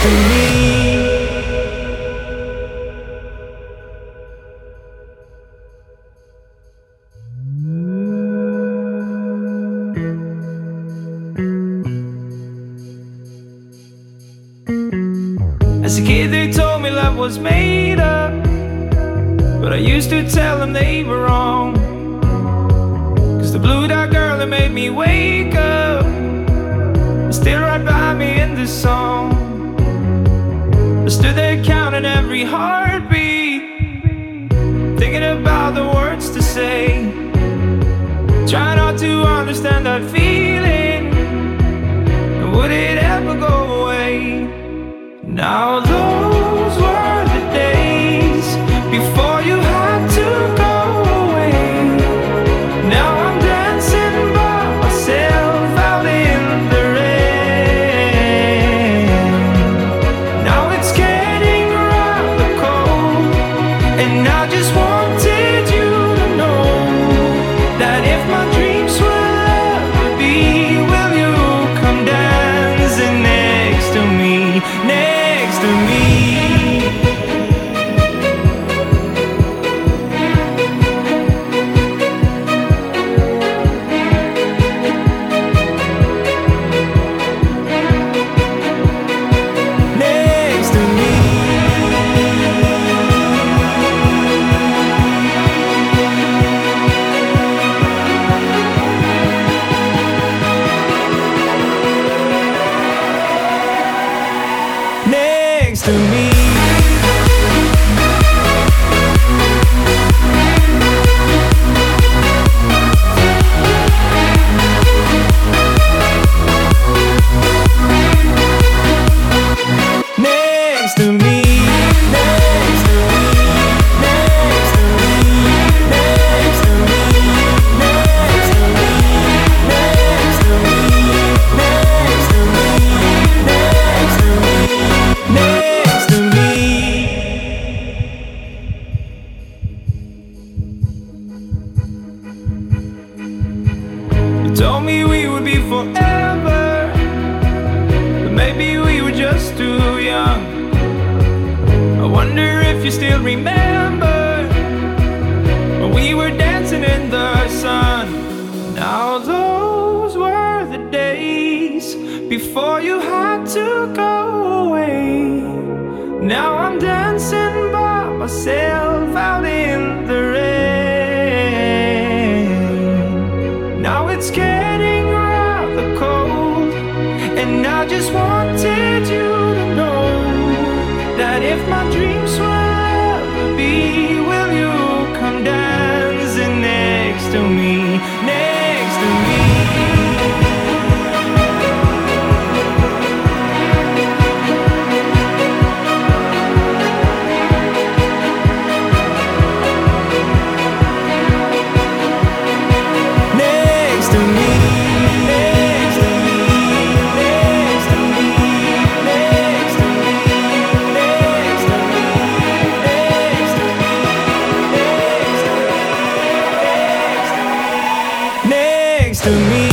to me. As a kid they told me love was made up, but I used to tell them they were wrong. 'Cause the blue-eyed girl that made me wake up is still right by me in this song. I stood there counting every heartbeat, thinking about the words to say, trying not to understand that feeling, and would it ever go away? Now those were the days before you had to go away. Now I'm dancing by myself out in the rain. Now it's getting rather cold, and I just wanted you to know that if my dreams will ever be, will you come dancing next to me? Next to me. Next to me. Next to me. Next to me. Next to me. Next to me. Next to me. Next to me. Next to me. Next to me. Next to me. Next to me. You told me we would be forever, but maybe we were just too young. I wonder if you still remember when we were dancing in the sun. Now those were the days before you had to go away. Now I'm dancing by myself out in the rain. Now it's getting rather cold, and I just wanted you to know that if my dreams will ever be, will you come dancing next to me? Next to me. Next to me. Next to me. Next to me. Next to me. Next to me. Next to me. Next to me. Next to me.